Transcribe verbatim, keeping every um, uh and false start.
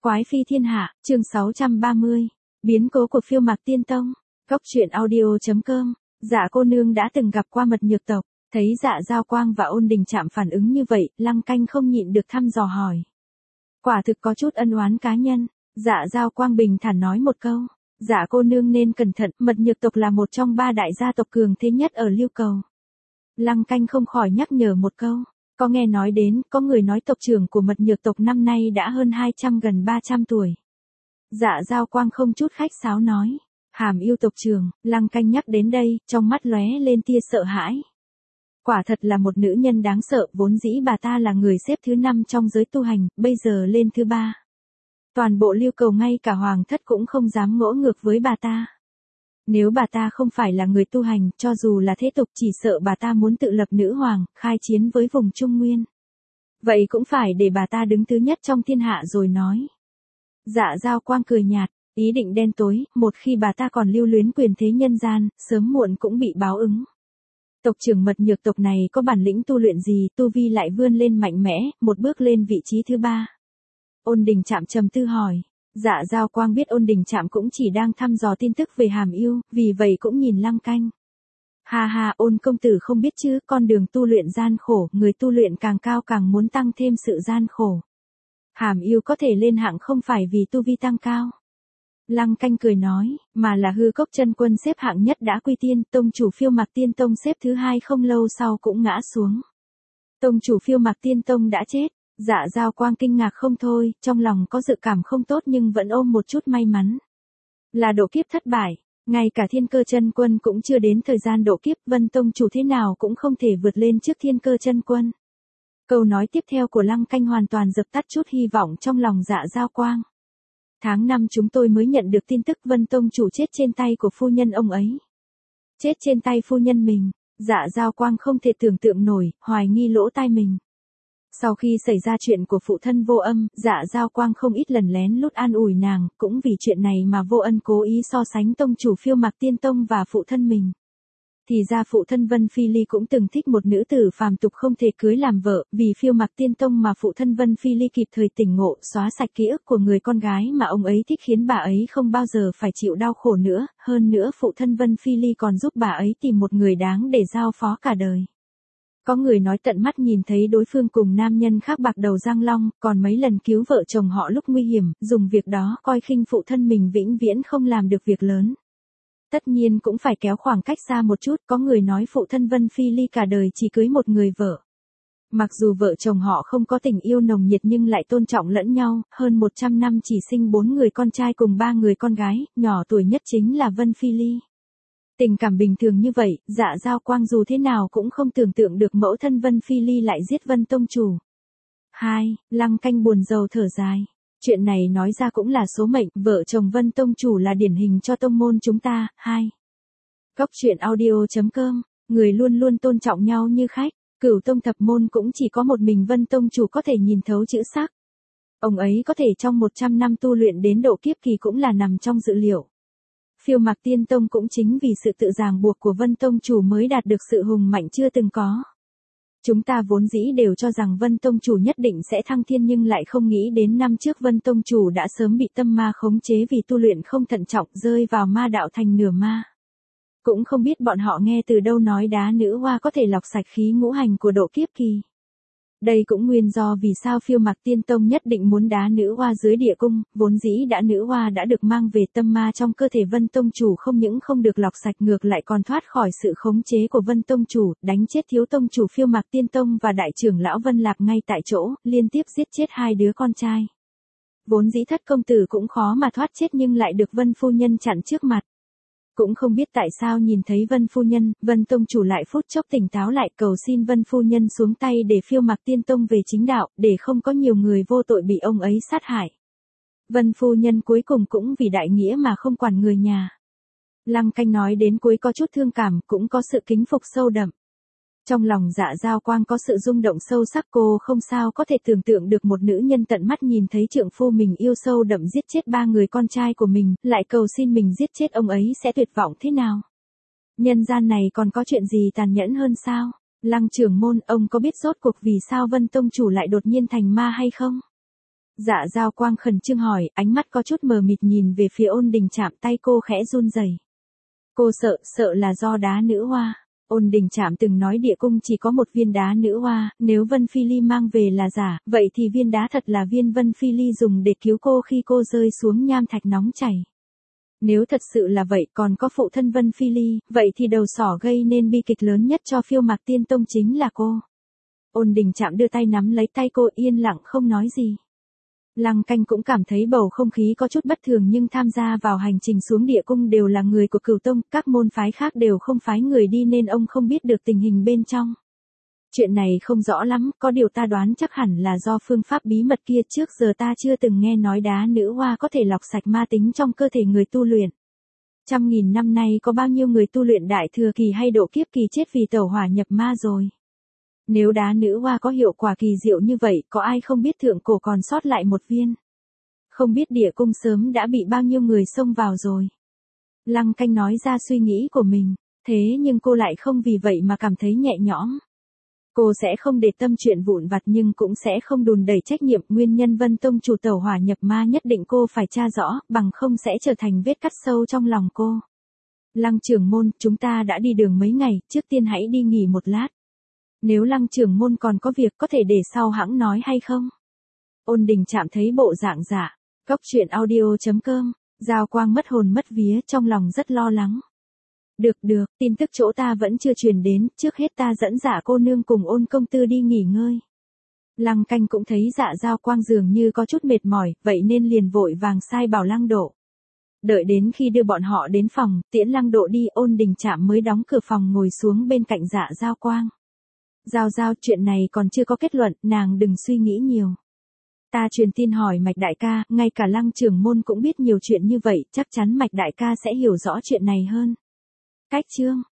Quái phi thiên hạ, chương sáu trăm ba mươi. Biến cố của Phiêu Mạc Tiên Tông. Góc truyện audio chấm com. Dạ cô nương đã từng gặp qua Mật Nhược tộc, thấy Dạ Giao Quang và Ôn Đình Trạm phản ứng như vậy, Lăng Canh không nhịn được thăm dò hỏi. Quả thực có chút ân oán cá nhân. Dạ Giao Quang bình thản nói một câu. Dạ cô nương nên cẩn thận, Mật Nhược tộc là một trong ba đại gia tộc cường thế nhất ở Lưu Cầu. Lăng Canh không khỏi nhắc nhở một câu. Có nghe nói đến, có người nói tộc trưởng của Mật Nhược tộc năm nay đã hơn hai trăm gần ba trăm tuổi. Dạ Giao Quang không chút khách sáo nói. Hàm Yêu tộc trưởng, Lăng Canh nhắc đến đây, trong mắt lóe lên tia sợ hãi. Quả thật là một nữ nhân đáng sợ, vốn dĩ bà ta là người xếp thứ năm trong giới tu hành, bây giờ lên thứ ba. Toàn bộ Lưu Cầu ngay cả hoàng thất cũng không dám ngỗ ngược với bà ta. Nếu bà ta không phải là người tu hành, cho dù là thế tục chỉ sợ bà ta muốn tự lập nữ hoàng, khai chiến với vùng Trung Nguyên. Vậy cũng phải để bà ta đứng thứ nhất trong thiên hạ rồi nói. Dạ Giao Quang cười nhạt, ý định đen tối, một khi bà ta còn lưu luyến quyền thế nhân gian, sớm muộn cũng bị báo ứng. Tộc trưởng Mật Nhược tộc này có bản lĩnh tu luyện gì, tu vi lại vươn lên mạnh mẽ, một bước lên vị trí thứ ba. Ôn Đình Trạm trầm tư hỏi. Dạ Giao Quang biết Ôn Đình Trạm cũng chỉ đang thăm dò tin tức về Hàm Yêu, vì vậy cũng nhìn Lăng Canh. Ha ha, Ôn công tử không biết chứ, con đường tu luyện gian khổ, người tu luyện càng cao càng muốn tăng thêm sự gian khổ. Hàm Yêu có thể lên hạng không phải vì tu vi tăng cao. Lăng Canh cười nói, mà là Hư Cốc Chân Quân xếp hạng nhất đã quy tiên, tông chủ Phiêu Mạc Tiên Tông xếp thứ hai không lâu sau cũng ngã xuống. Tông chủ Phiêu Mạc Tiên Tông đã chết. Dạ Giao Quang kinh ngạc không thôi, trong lòng có dự cảm không tốt nhưng vẫn ôm một chút may mắn. Là độ kiếp thất bại, ngay cả Thiên Cơ Chân Quân cũng chưa đến thời gian độ kiếp, Vân tông chủ thế nào cũng không thể vượt lên trước Thiên Cơ Chân Quân. Câu nói tiếp theo của Lăng Canh hoàn toàn dập tắt chút hy vọng trong lòng Dạ Giao Quang. Tháng năm chúng tôi mới nhận được tin tức Vân tông chủ chết trên tay của phu nhân ông ấy. Chết trên tay phu nhân mình, Dạ Giao Quang không thể tưởng tượng nổi, hoài nghi lỗ tai mình. Sau khi xảy ra chuyện của phụ thân Vô Âm, Dạ Giao Quang không ít lần lén lút an ủi nàng, cũng vì chuyện này mà Vô Ân cố ý so sánh tông chủ Phiêu Mạc Tiên Tông và phụ thân mình. Thì ra phụ thân Vân Phi Ly cũng từng thích một nữ tử phàm tục không thể cưới làm vợ, vì Phiêu Mạc Tiên Tông mà phụ thân Vân Phi Ly kịp thời tỉnh ngộ, xóa sạch ký ức của người con gái mà ông ấy thích khiến bà ấy không bao giờ phải chịu đau khổ nữa, hơn nữa phụ thân Vân Phi Ly còn giúp bà ấy tìm một người đáng để giao phó cả đời. Có người nói tận mắt nhìn thấy đối phương cùng nam nhân khác bạc đầu Giang Long, còn mấy lần cứu vợ chồng họ lúc nguy hiểm, dùng việc đó coi khinh phụ thân mình vĩnh viễn không làm được việc lớn. Tất nhiên cũng phải kéo khoảng cách xa một chút, có người nói phụ thân Vân Phi Ly cả đời chỉ cưới một người vợ. Mặc dù vợ chồng họ không có tình yêu nồng nhiệt nhưng lại tôn trọng lẫn nhau, hơn một trăm năm chỉ sinh bốn người con trai cùng ba người con gái, nhỏ tuổi nhất chính là Vân Phi Ly. Tình cảm bình thường như vậy, Dạ Giao Quang dù thế nào cũng không tưởng tượng được mẫu thân Vân Phi Ly lại giết Vân tông chủ. hai. Lăng Canh buồn rầu thở dài. Chuyện này nói ra cũng là số mệnh, vợ chồng Vân tông chủ là điển hình cho tông môn chúng ta. hai. Góc truyện audio chấm com, người luôn luôn tôn trọng nhau như khách, Cửu tông thập môn cũng chỉ có một mình Vân tông chủ có thể nhìn thấu chữ sắc. Ông ấy có thể trong một trăm năm tu luyện đến độ kiếp kỳ cũng là nằm trong dự liệu. Phiêu Mạc Tiên Tông cũng chính vì sự tự ràng buộc của Vân tông chủ mới đạt được sự hùng mạnh chưa từng có. Chúng ta vốn dĩ đều cho rằng Vân tông chủ nhất định sẽ thăng thiên nhưng lại không nghĩ đến năm trước Vân tông chủ đã sớm bị tâm ma khống chế vì tu luyện không thận trọng rơi vào ma đạo thành nửa ma. Cũng không biết bọn họ nghe từ đâu nói đá nữ hoa có thể lọc sạch khí ngũ hành của độ kiếp kỳ. Đây cũng nguyên do vì sao Phiêu Mạc Tiên Tông nhất định muốn đá nữ hoa dưới địa cung, vốn dĩ đã nữ hoa đã được mang về tâm ma trong cơ thể Vân tông chủ không những không được lọc sạch ngược lại còn thoát khỏi sự khống chế của Vân tông chủ, đánh chết thiếu tông chủ Phiêu Mạc Tiên Tông và đại trưởng lão Vân Lạp ngay tại chỗ, liên tiếp giết chết hai đứa con trai. Vốn dĩ Thất công tử cũng khó mà thoát chết nhưng lại được Vân phu nhân chặn trước mặt. Cũng không biết tại sao nhìn thấy Vân phu nhân, Vân tông chủ lại phút chốc tỉnh táo lại cầu xin Vân phu nhân xuống tay để Phiêu Mạc Tiên Tông về chính đạo, để không có nhiều người vô tội bị ông ấy sát hại. Vân phu nhân cuối cùng cũng vì đại nghĩa mà không quản người nhà. Lăng Canh nói đến cuối có chút thương cảm, cũng có sự kính phục sâu đậm. Trong lòng Dạ Giao Quang có sự rung động sâu sắc, cô không sao có thể tưởng tượng được một nữ nhân tận mắt nhìn thấy trượng phu mình yêu sâu đậm giết chết ba người con trai của mình, lại cầu xin mình giết chết ông ấy sẽ tuyệt vọng thế nào. Nhân gian này còn có chuyện gì tàn nhẫn hơn sao? Lăng trưởng môn, ông có biết rốt cuộc vì sao Vân tông chủ lại đột nhiên thành ma hay không? Dạ Giao Quang khẩn trương hỏi, ánh mắt có chút mờ mịt nhìn về phía Ôn Đình Trạm, tay cô khẽ run rẩy. Cô sợ, sợ là do đá nữ hoa. Ôn Đình Trạm từng nói địa cung chỉ có một viên đá nữ hoa, nếu Vân Phi Ly mang về là giả, vậy thì viên đá thật là viên Vân Phi Ly dùng để cứu cô khi cô rơi xuống nham thạch nóng chảy. Nếu thật sự là vậy, còn có phụ thân Vân Phi Ly, vậy thì đầu sỏ gây nên bi kịch lớn nhất cho Phiêu Mạc Tiên Tông chính là cô. Ôn Đình Trạm đưa tay nắm lấy tay cô, yên lặng không nói gì. Lăng Canh cũng cảm thấy bầu không khí có chút bất thường, nhưng tham gia vào hành trình xuống địa cung đều là người của Cửu Tông, các môn phái khác đều không phái người đi nên ông không biết được tình hình bên trong. Chuyện này không rõ lắm, có điều ta đoán chắc hẳn là do phương pháp bí mật kia, trước giờ ta chưa từng nghe nói đá nữ hoa có thể lọc sạch ma tính trong cơ thể người tu luyện. Trăm nghìn năm nay có bao nhiêu người tu luyện đại thừa kỳ hay độ kiếp kỳ chết vì tẩu hỏa nhập ma rồi. Nếu đá nữ hoa có hiệu quả kỳ diệu như vậy, có ai không biết thượng cổ còn sót lại một viên. Không biết địa cung sớm đã bị bao nhiêu người xông vào rồi. Lăng Canh nói ra suy nghĩ của mình, thế nhưng cô lại không vì vậy mà cảm thấy nhẹ nhõm. Cô sẽ không để tâm chuyện vụn vặt nhưng cũng sẽ không đùn đẩy trách nhiệm, nguyên nhân Vân Tông chủ tẩu hỏa nhập ma nhất định cô phải tra rõ, bằng không sẽ trở thành vết cắt sâu trong lòng cô. Lăng trưởng môn, chúng ta đã đi đường mấy ngày, trước tiên hãy đi nghỉ một lát. Nếu Lăng trưởng môn còn có việc có thể để sau hãng nói hay không? Ôn Đình Trạm thấy bộ dạng dạ. Cốc truyện audio chấm com, Giao Quang mất hồn mất vía, trong lòng rất lo lắng. Được được, tin tức chỗ ta vẫn chưa truyền đến, trước hết ta dẫn Dạ cô nương cùng Ôn công tư đi nghỉ ngơi. Lăng Canh cũng thấy Dạ Giao Quang dường như có chút mệt mỏi, vậy nên liền vội vàng sai bảo Lăng Độ. Đợi đến khi đưa bọn họ đến phòng, tiễn Lăng Độ đi, Ôn Đình Trạm mới đóng cửa phòng ngồi xuống bên cạnh Dạ Giao Quang. Giao Giao, chuyện này còn chưa có kết luận, nàng đừng suy nghĩ nhiều. Ta truyền tin hỏi Mạch đại ca, ngay cả Lăng trưởng môn cũng biết nhiều chuyện như vậy, chắc chắn Mạch đại ca sẽ hiểu rõ chuyện này hơn. Cách chương